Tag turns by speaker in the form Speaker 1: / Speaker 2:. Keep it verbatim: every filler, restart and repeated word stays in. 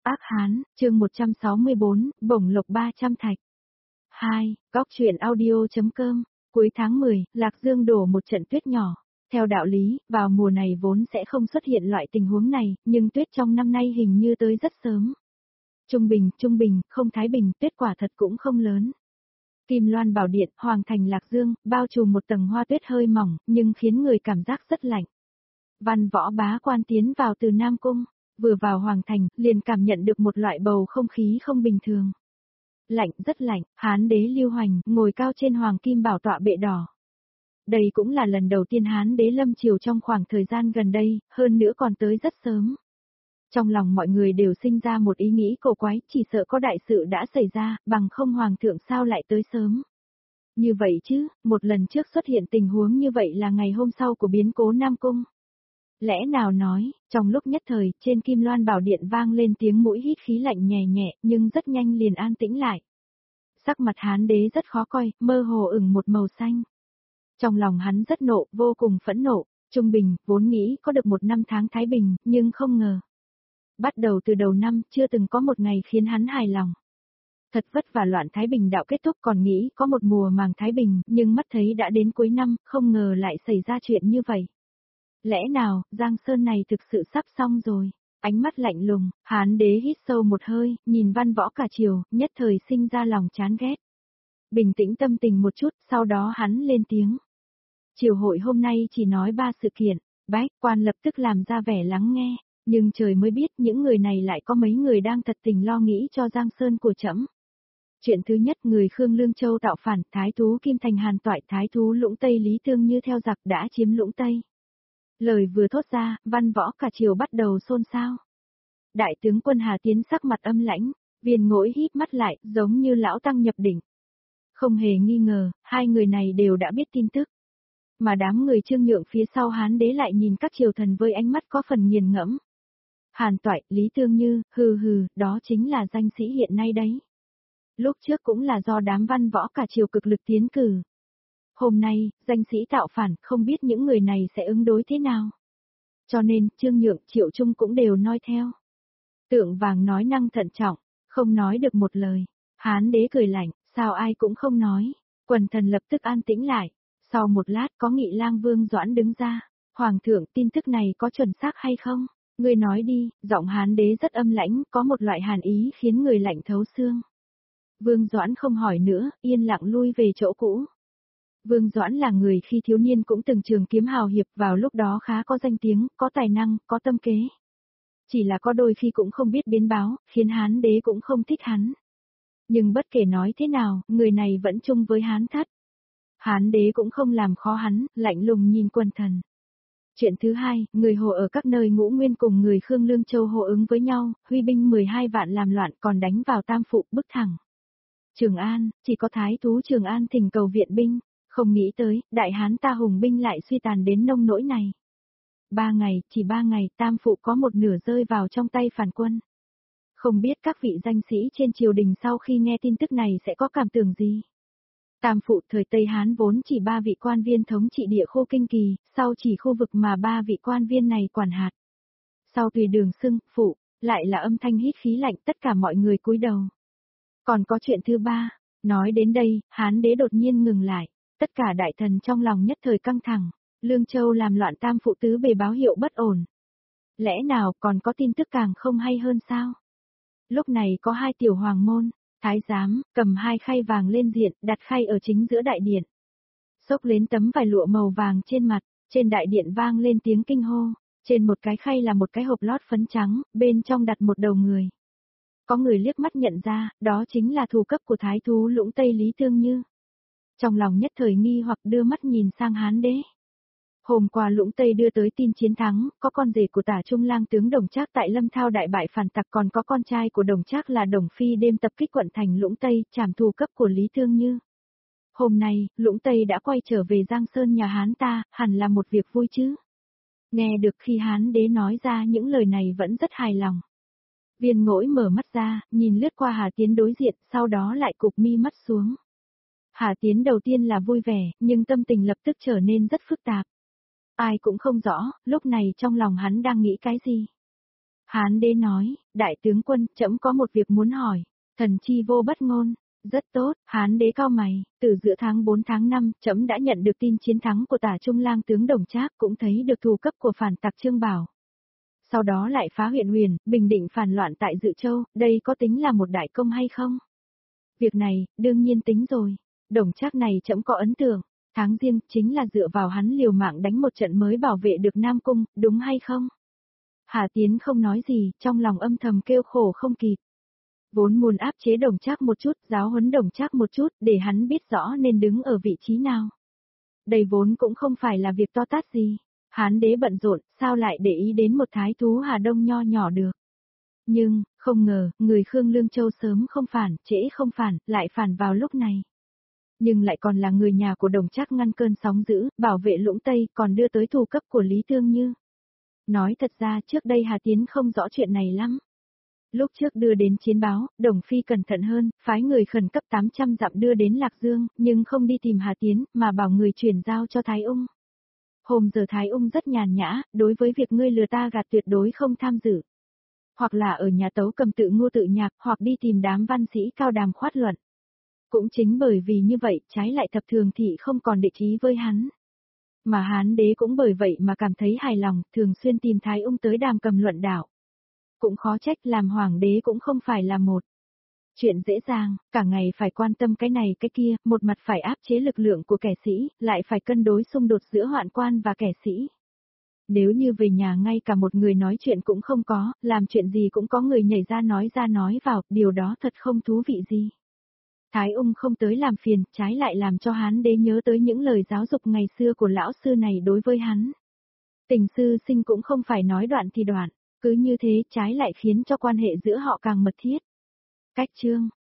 Speaker 1: Ác Hán, chương một trăm sáu mươi bốn, bổng lộc ba trăm thạch. hai. Góc truyện audio.com. Cuối tháng mười, Lạc Dương đổ một trận tuyết nhỏ. Theo đạo lý, vào mùa này vốn sẽ không xuất hiện loại tình huống này, nhưng tuyết trong năm nay hình như tới rất sớm. Trung bình, trung bình, không thái bình, tuyết quả thật cũng không lớn. Kim Loan Bảo Điện, Hoàng thành Lạc Dương, bao trùm một tầng hoa tuyết hơi mỏng, nhưng khiến người cảm giác rất lạnh. Văn Võ bá quan tiến vào từ Nam Cung. Vừa vào Hoàng thành, liền cảm nhận được một loại bầu không khí không bình thường. Lạnh, rất lạnh, Hán đế Lưu Hoành, ngồi cao trên Hoàng Kim bảo tọa bệ đỏ. Đây cũng là lần đầu tiên Hán đế lâm triều trong khoảng thời gian gần đây, hơn nữa còn tới rất sớm. Trong lòng mọi người đều sinh ra một ý nghĩ cổ quái, chỉ sợ có đại sự đã xảy ra, bằng không Hoàng thượng sao lại tới sớm. Như vậy chứ, một lần trước xuất hiện tình huống như vậy là ngày hôm sau của biến cố Nam Cung. Lẽ nào nói, trong lúc nhất thời, trên Kim Loan Bảo Điện vang lên tiếng mũi hít khí lạnh nhẹ nhẹ, nhưng rất nhanh liền an tĩnh lại. Sắc mặt Hán đế rất khó coi, mơ hồ ửng một màu xanh. Trong lòng hắn rất nộ, vô cùng phẫn nộ, trung bình, vốn nghĩ có được một năm tháng thái bình, nhưng không ngờ. Bắt đầu từ đầu năm, chưa từng có một ngày khiến hắn hài lòng. Thật vất vả loạn thái bình đạo kết thúc, còn nghĩ có một mùa màng thái bình, nhưng mắt thấy đã đến cuối năm, không ngờ lại xảy ra chuyện như vậy. Lẽ nào, Giang Sơn này thực sự sắp xong rồi? Ánh mắt lạnh lùng, Hán đế hít sâu một hơi, nhìn Văn Võ cả triều, nhất thời sinh ra lòng chán ghét. Bình tĩnh tâm tình một chút, sau đó hắn lên tiếng. Triều hội hôm nay chỉ nói ba sự kiện, bách quan lập tức làm ra vẻ lắng nghe, nhưng trời mới biết những người này lại có mấy người đang thật tình lo nghĩ cho Giang Sơn của trẫm. Chuyện thứ nhất, người Khương Lương Châu tạo phản, thái thú Kim Thành Hàn toại thái thú Lũng Tây Lý Tương Như theo giặc đã chiếm Lũng Tây. Lời vừa thốt ra, Văn Võ cả triều bắt đầu xôn xao. Đại tướng quân Hà Tiến sắc mặt âm lãnh, Viên Ngỗi híp mắt lại, giống như lão tăng nhập đỉnh. Không hề nghi ngờ, hai người này đều đã biết tin tức. Mà đám người Trương Nhượng phía sau Hán đế lại nhìn các triều thần với ánh mắt có phần nghiền ngẫm. Hàn toại, Lý Tương Như, hừ hừ, đó chính là danh sĩ hiện nay đấy. Lúc trước cũng là do đám văn võ cả triều cực lực tiến cử. Hôm nay, danh sĩ tạo phản, không biết những người này sẽ ứng đối thế nào. Cho nên, Trương Nhượng, Triệu Trung cũng đều nói theo. Tượng Vàng nói năng thận trọng, không nói được một lời. Hán đế cười lạnh, sao ai cũng không nói. Quần thần lập tức an tĩnh lại. Sau một lát có Nghị Lang Vương Doãn đứng ra. Hoàng thượng, tin tức này có chuẩn xác hay không? Ngươi nói đi, giọng Hán đế rất âm lãnh, có một loại hàn ý khiến người lạnh thấu xương. Vương Doãn không hỏi nữa, yên lặng lui về chỗ cũ. Vương Doãn là người khi thiếu niên cũng từng trường kiếm hào hiệp, vào lúc đó khá có danh tiếng, có tài năng, có tâm kế. Chỉ là có đôi khi cũng không biết biến báo, khiến Hán đế cũng không thích hắn. Nhưng bất kể nói thế nào, người này vẫn chung với Hán thất. Hán đế cũng không làm khó hắn, lạnh lùng nhìn quần thần. Chuyện thứ hai, người Hồ ở các nơi Ngũ Nguyên cùng người Khương Lương Châu hô ứng với nhau, huy binh mười hai vạn làm loạn còn đánh vào Tam Phụ, bức thẳng. Trường An, chỉ có thái thú Trường An thỉnh cầu viện binh. Không nghĩ tới, đại hán ta hùng binh lại suy tàn đến nông nỗi này. Ba ngày, chỉ ba ngày, Tam Phụ có một nửa rơi vào trong tay phản quân. Không biết các vị danh sĩ trên triều đình sau khi nghe tin tức này sẽ có cảm tưởng gì? Tam Phụ thời Tây Hán vốn chỉ ba vị quan viên thống trị địa khu Kinh Kỳ, sau chỉ khu vực mà ba vị quan viên này quản hạt. Sau tùy đường xưng, Phụ, lại là âm thanh hít khí lạnh, tất cả mọi người cúi đầu. Còn có chuyện thứ ba, nói đến đây, Hán đế đột nhiên ngừng lại. Tất cả đại thần trong lòng nhất thời căng thẳng, Lương Châu làm loạn Tam Phụ tứ bề báo hiệu bất ổn. Lẽ nào còn có tin tức càng không hay hơn sao? Lúc này có hai tiểu hoàng môn, thái giám, cầm hai khay vàng lên diện, đặt khay ở chính giữa đại điện. Xốc lên tấm vải lụa màu vàng trên mặt, trên đại điện vang lên tiếng kinh hô, trên một cái khay là một cái hộp lót phấn trắng, bên trong đặt một đầu người. Có người liếc mắt nhận ra, đó chính là thủ cấp của thái thú Lũng Tây Lý Tương Như. Trong lòng nhất thời nghi hoặc đưa mắt nhìn sang Hán đế. Hôm qua Lũng Tây đưa tới tin chiến thắng, có con rể của Tả Trung Lang tướng Đồng Trác tại Lâm Thao đại bại phản tặc, còn có con trai của Đồng Trác là Đồng Phi đêm tập kích quận thành Lũng Tây, trảm thù cấp của Lý Tương Như. Hôm nay, Lũng Tây đã quay trở về Giang Sơn nhà Hán ta, hẳn là một việc vui chứ. Nghe được khi Hán đế nói ra những lời này vẫn rất hài lòng. Viên Ngỗi mở mắt ra, nhìn lướt qua Hà Tiến đối diện, sau đó lại cụp mi mắt xuống. Hà Tiến đầu tiên là vui vẻ, nhưng tâm tình lập tức trở nên rất phức tạp. Ai cũng không rõ, lúc này trong lòng hắn đang nghĩ cái gì. Hán đế nói, đại tướng quân, trẫm có một việc muốn hỏi, thần chi vô bất ngôn. Rất tốt, Hán đế cao mày, từ giữa tháng bốn tháng năm, trẫm đã nhận được tin chiến thắng của Tả Trung lang tướng Đồng Trác, cũng thấy được thù cấp của phản tặc Trương Bảo. Sau đó lại phá huyện Huyền, bình định phản loạn tại Dự Châu, đây có tính là một đại công hay không? Việc này, đương nhiên tính rồi. Đồng Trác này trẫm có ấn tượng, tháng Giêng chính là dựa vào hắn liều mạng đánh một trận mới bảo vệ được Nam Cung, đúng hay không? Hà Tiến không nói gì, trong lòng âm thầm kêu khổ không kịp. Vốn muốn áp chế Đồng Trác một chút, giáo huấn Đồng Trác một chút, để hắn biết rõ nên đứng ở vị trí nào. Đây vốn cũng không phải là việc to tát gì. Hán đế bận rộn, sao lại để ý đến một thái thú Hà Đông nho nhỏ được. Nhưng, không ngờ, người Khương Lương Châu sớm không phản, trễ không phản, lại phản vào lúc này. Nhưng lại còn là người nhà của Đồng Trác ngăn cơn sóng dữ, bảo vệ Lũng Tây, còn đưa tới thù cấp của Lý Tương Như. Nói thật ra trước đây Hà Tiến không rõ chuyện này lắm. Lúc trước đưa đến chiến báo, Đồng Phi cẩn thận hơn, phái người khẩn cấp tám trăm dặm đưa đến Lạc Dương, nhưng không đi tìm Hà Tiến, mà bảo người chuyển giao cho Thái Ung. Hôm giờ Thái Ung rất nhàn nhã, đối với việc ngươi lừa ta gạt tuyệt đối không tham dự. Hoặc là ở nhà tấu cầm tự ngô tự nhạc, hoặc đi tìm đám văn sĩ cao đàm khoát luận. Cũng chính bởi vì như vậy, trái lại thập thường thị không còn địch ý với hắn. Mà Hán đế cũng bởi vậy mà cảm thấy hài lòng, thường xuyên tìm Thái Ung tới đàm cầm luận đạo. Cũng khó trách làm hoàng đế cũng không phải là một chuyện dễ dàng, cả ngày phải quan tâm cái này cái kia, một mặt phải áp chế lực lượng của kẻ sĩ, lại phải cân đối xung đột giữa hoạn quan và kẻ sĩ. Nếu như về nhà ngay cả một người nói chuyện cũng không có, làm chuyện gì cũng có người nhảy ra nói ra nói vào, điều đó thật không thú vị gì. Thái Ung không tới làm phiền, trái lại làm cho Hán đế nhớ tới những lời giáo dục ngày xưa của lão sư này đối với hắn. Tình sư sinh cũng không phải nói đoạn thì đoạn, cứ như thế trái lại khiến cho quan hệ giữa họ càng mật thiết. Cách chương